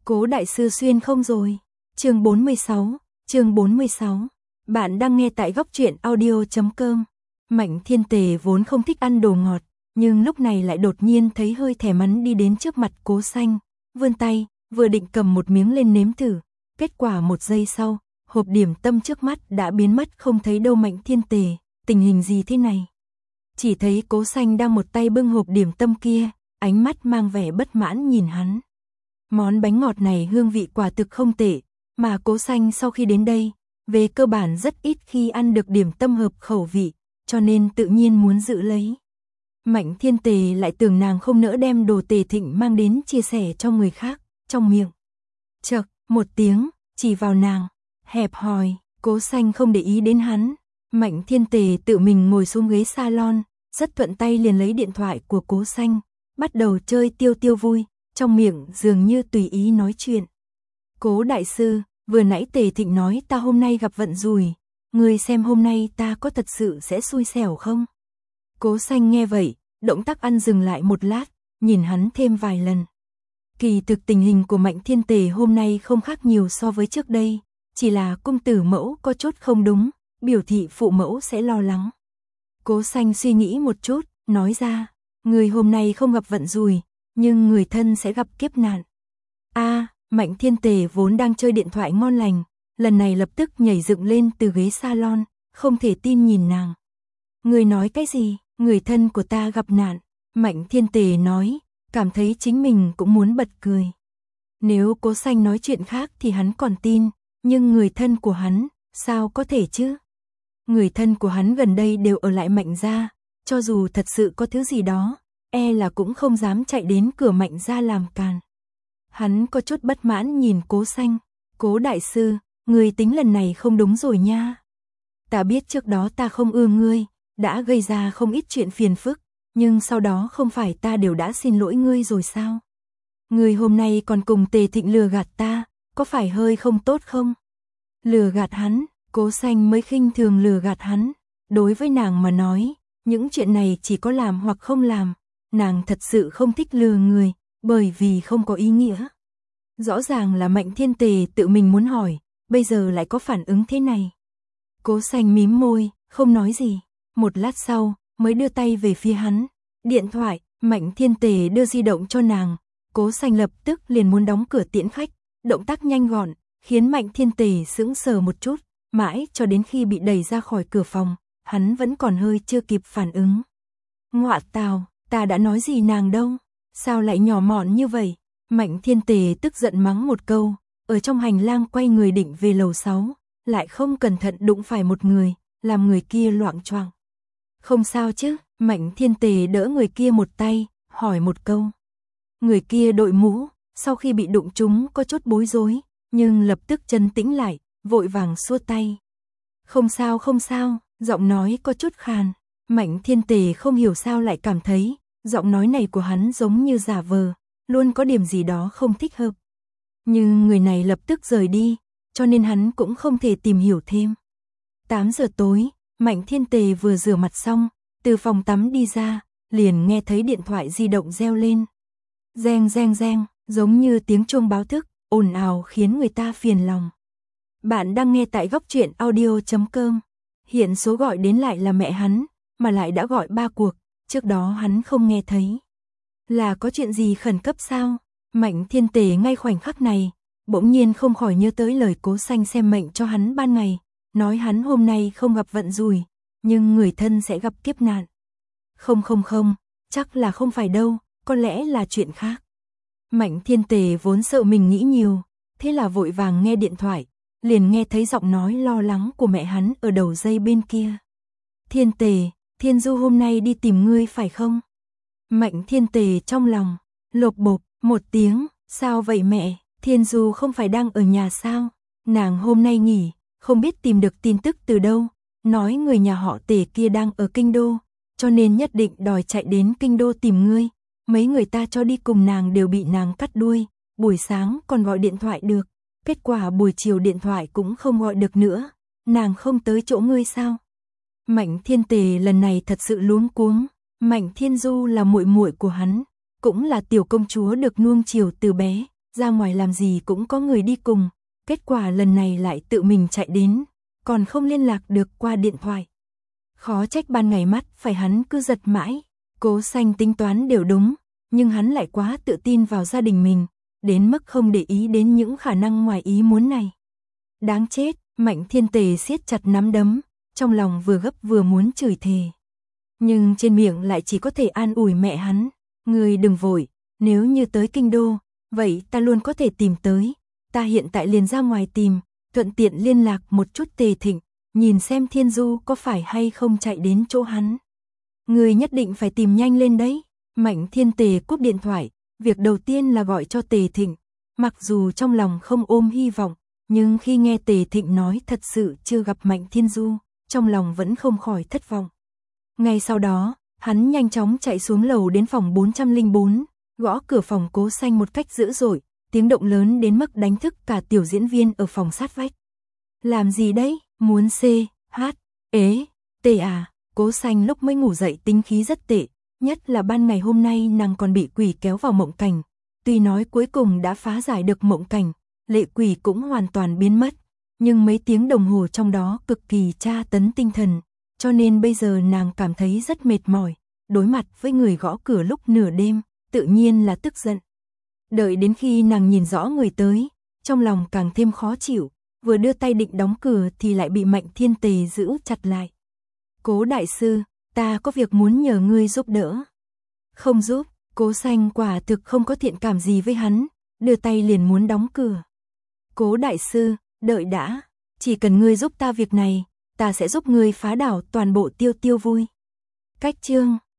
Cố đại sư xuyên không rồi. Chương 46. Bạn đang nghe tại góc truyện audio.com. Mạnh Thiên Tề vốn không thích ăn đồ ngọt, nhưng lúc này lại đột nhiên thấy hơi thèm ăn, đi đến trước mặt Cố Xanh, vươn tay, vừa định cầm một miếng lên nếm thử, kết quả một giây sau, hộp điểm tâm trước mắt đã biến mất không thấy đâu. Mạnh Thiên Tề, tình hình gì thế này? Chỉ thấy Cố Xanh đang một tay bưng hộp điểm tâm kia, ánh mắt mang vẻ bất mãn nhìn hắn. Món bánh ngọt này hương vị quả thực không tệ, mà Cố Xanh sau khi đến đây, về cơ bản rất ít khi ăn được điểm tâm hợp khẩu vị, cho nên tự nhiên muốn giữ lấy. Mạnh Thiên Tề lại tưởng nàng không nỡ đem đồ Tề Thịnh mang đến chia sẻ cho người khác, trong miệng chậc một tiếng, chỉ vào nàng, hẹp hòi. Cố Xanh không để ý đến hắn. Mạnh Thiên Tề tự mình ngồi xuống ghế salon, rất thuận tay liền lấy điện thoại của Cố Xanh, bắt đầu chơi tiêu tiêu vui, trong miệng dường như tùy ý nói chuyện. Cố đại sư, vừa nãy Tề Thịnh nói ta hôm nay gặp vận rủi, ngươi xem hôm nay ta có thật sự sẽ xui xẻo không? Cố Xanh nghe vậy, động tác ăn dừng lại một lát, nhìn hắn thêm vài lần. Kỳ thực tình hình của Mạnh Thiên Tề hôm nay không khác nhiều so với trước đây, chỉ là cung tử mẫu có chút không đúng, biểu thị phụ mẫu sẽ lo lắng. Cố Xanh suy nghĩ một chút, nói ra, người hôm nay không gặp vận rủi, nhưng người thân sẽ gặp kiếp nạn. Mạnh Thiên Tề vốn đang chơi điện thoại ngon lành, lần này lập tức nhảy dựng lên từ ghế salon, không thể tin nhìn nàng. Người nói cái gì? Người thân của ta gặp nạn. Mạnh Thiên Tề nói, cảm thấy chính mình cũng muốn bật cười. Nếu Cố Xanh nói chuyện khác thì hắn còn tin, nhưng người thân của hắn, sao có thể chứ? Người thân của hắn gần đây đều ở lại Mạnh gia, cho dù thật sự có thứ gì đó, e là cũng không dám chạy đến cửa Mạnh gia làm càn. Hắn có chút bất mãn nhìn Cố Xanh, Cố đại sư, người tính lần này không đúng rồi nha. Ta biết trước đó ta không ưa ngươi, đã gây ra không ít chuyện phiền phức, nhưng sau đó không phải ta đều đã xin lỗi ngươi rồi sao? Ngươi hôm nay còn cùng Tề Thịnh lừa gạt ta, có phải hơi không tốt không? Lừa gạt hắn, Cố Xanh mới khinh thường lừa gạt hắn, đối với nàng mà nói, những chuyện này chỉ có làm hoặc không làm, nàng thật sự không thích lừa người, bởi vì không có ý nghĩa. Rõ ràng là Mạnh Thiên Tề tự mình muốn hỏi, bây giờ lại có phản ứng thế này. Cố Xanh mím môi, không nói gì, một lát sau, mới đưa tay về phía hắn. Điện thoại, Mạnh Thiên Tề đưa di động cho nàng, Cố Xanh lập tức liền muốn đóng cửa tiễn khách, động tác nhanh gọn, khiến Mạnh Thiên Tề sững sờ một chút, mãi cho đến khi bị đẩy ra khỏi cửa phòng, hắn vẫn còn hơi chưa kịp phản ứng. Ngọa tào, ta đã nói gì nàng đâu, sao lại nhỏ mọn như vậy? Mạnh Thiên Tề tức giận mắng một câu, ở trong hành lang quay người định về lầu 6, lại không cẩn thận đụng phải một người, làm người kia loạng choạng. Không sao chứ? Mạnh Thiên Tề đỡ người kia một tay, hỏi một câu. Người kia đội mũ, sau khi bị đụng trúng có chút bối rối, nhưng lập tức trấn tĩnh lại, vội vàng xua tay. Không sao, giọng nói có chút khàn. Mạnh Thiên Tề không hiểu sao lại cảm thấy, giọng nói này của hắn giống như giả vờ, luôn có điểm gì đó không thích hợp. Nhưng người này lập tức rời đi, cho nên hắn cũng không thể tìm hiểu thêm. 8 giờ tối, Mạnh Thiên Tề vừa rửa mặt xong, từ phòng tắm đi ra, liền nghe thấy điện thoại di động reo lên. Reng reng reng, giống như tiếng chuông báo thức, ồn ào khiến người ta phiền lòng. Bạn đang nghe tại góc truyện audio.com. Hiện số gọi đến lại là mẹ hắn, mà lại đã gọi 3 cuộc, trước đó hắn không nghe thấy. Là có chuyện gì khẩn cấp sao? Mạnh Thiên Tề ngay khoảnh khắc này, bỗng nhiên không khỏi nhớ tới lời Cố Xanh xem mệnh cho hắn ban ngày, nói hắn hôm nay không gặp vận rủi, nhưng người thân sẽ gặp kiếp nạn. Không, chắc là không phải đâu, có lẽ là chuyện khác. Mạnh Thiên Tề vốn sợ mình nghĩ nhiều, thế là vội vàng nghe điện thoại, liền nghe thấy giọng nói lo lắng của mẹ hắn ở đầu dây bên kia. Thiên Tề, Thiên Du hôm nay đi tìm ngươi phải không? Mạnh Thiên Tề trong lòng, lột bột, một tiếng, sao vậy mẹ, Thiên Du không phải đang ở nhà sao? Nàng hôm nay nghỉ, không biết tìm được tin tức từ đâu, nói người nhà họ Tề kia đang ở Kinh Đô, cho nên nhất định đòi chạy đến Kinh Đô tìm ngươi. Mấy người ta cho đi cùng nàng đều bị nàng cắt đuôi, buổi sáng còn gọi điện thoại được, kết quả buổi chiều điện thoại cũng không gọi được nữa, nàng không tới chỗ ngươi sao? Mạnh Thiên Tề lần này thật sự luống cuống, Mạnh Thiên Du là muội muội của hắn, cũng là tiểu công chúa được nuông chiều từ bé, ra ngoài làm gì cũng có người đi cùng, kết quả lần này lại tự mình chạy đến, còn không liên lạc được qua điện thoại. Khó trách ban ngày mắt phải hắn cứ giật mãi, Cố Xanh tính toán đều đúng, nhưng hắn lại quá tự tin vào gia đình mình, đến mức không để ý đến những khả năng ngoài ý muốn này. Đáng chết, Mạnh Thiên Tề siết chặt nắm đấm, trong lòng vừa gấp vừa muốn chửi thề. Nhưng trên miệng lại chỉ có thể an ủi mẹ hắn, ngươi đừng vội, nếu như tới kinh đô, vậy ta luôn có thể tìm tới, ta hiện tại liền ra ngoài tìm, thuận tiện liên lạc một chút Tề Thịnh, nhìn xem Thiên Du có phải hay không chạy đến chỗ hắn. Ngươi nhất định phải tìm nhanh lên đấy. Mạnh Thiên Tề cúp điện thoại, việc đầu tiên là gọi cho Tề Thịnh, mặc dù trong lòng không ôm hy vọng, nhưng khi nghe Tề Thịnh nói thật sự chưa gặp Mạnh Thiên Du, trong lòng vẫn không khỏi thất vọng. Ngay sau đó, hắn nhanh chóng chạy xuống lầu đến phòng 404, gõ cửa phòng Cố Xanh một cách dữ dội, tiếng động lớn đến mức đánh thức cả tiểu diễn viên ở phòng sát vách. Làm gì đấy, muốn C, H, ế, T à, Cố Xanh lúc mới ngủ dậy tính khí rất tệ, nhất là ban ngày hôm nay nàng còn bị quỷ kéo vào mộng cảnh. Tuy nói cuối cùng đã phá giải được mộng cảnh, lệ quỷ cũng hoàn toàn biến mất, nhưng mấy tiếng đồng hồ trong đó cực kỳ tra tấn tinh thần, cho nên bây giờ nàng cảm thấy rất mệt mỏi, đối mặt với người gõ cửa lúc nửa đêm, tự nhiên là tức giận. Đợi đến khi nàng nhìn rõ người tới, trong lòng càng thêm khó chịu, vừa đưa tay định đóng cửa thì lại bị Mạnh Thiên Tề giữ chặt lại. Cố đại sư, ta có việc muốn nhờ ngươi giúp đỡ. Không giúp, Cố Xanh quả thực không có thiện cảm gì với hắn, đưa tay liền muốn đóng cửa. Cố đại sư, đợi đã, chỉ cần ngươi giúp ta việc này, ta sẽ giúp ngươi phá đảo toàn bộ Tiêu Tiêu Vui. Cách chương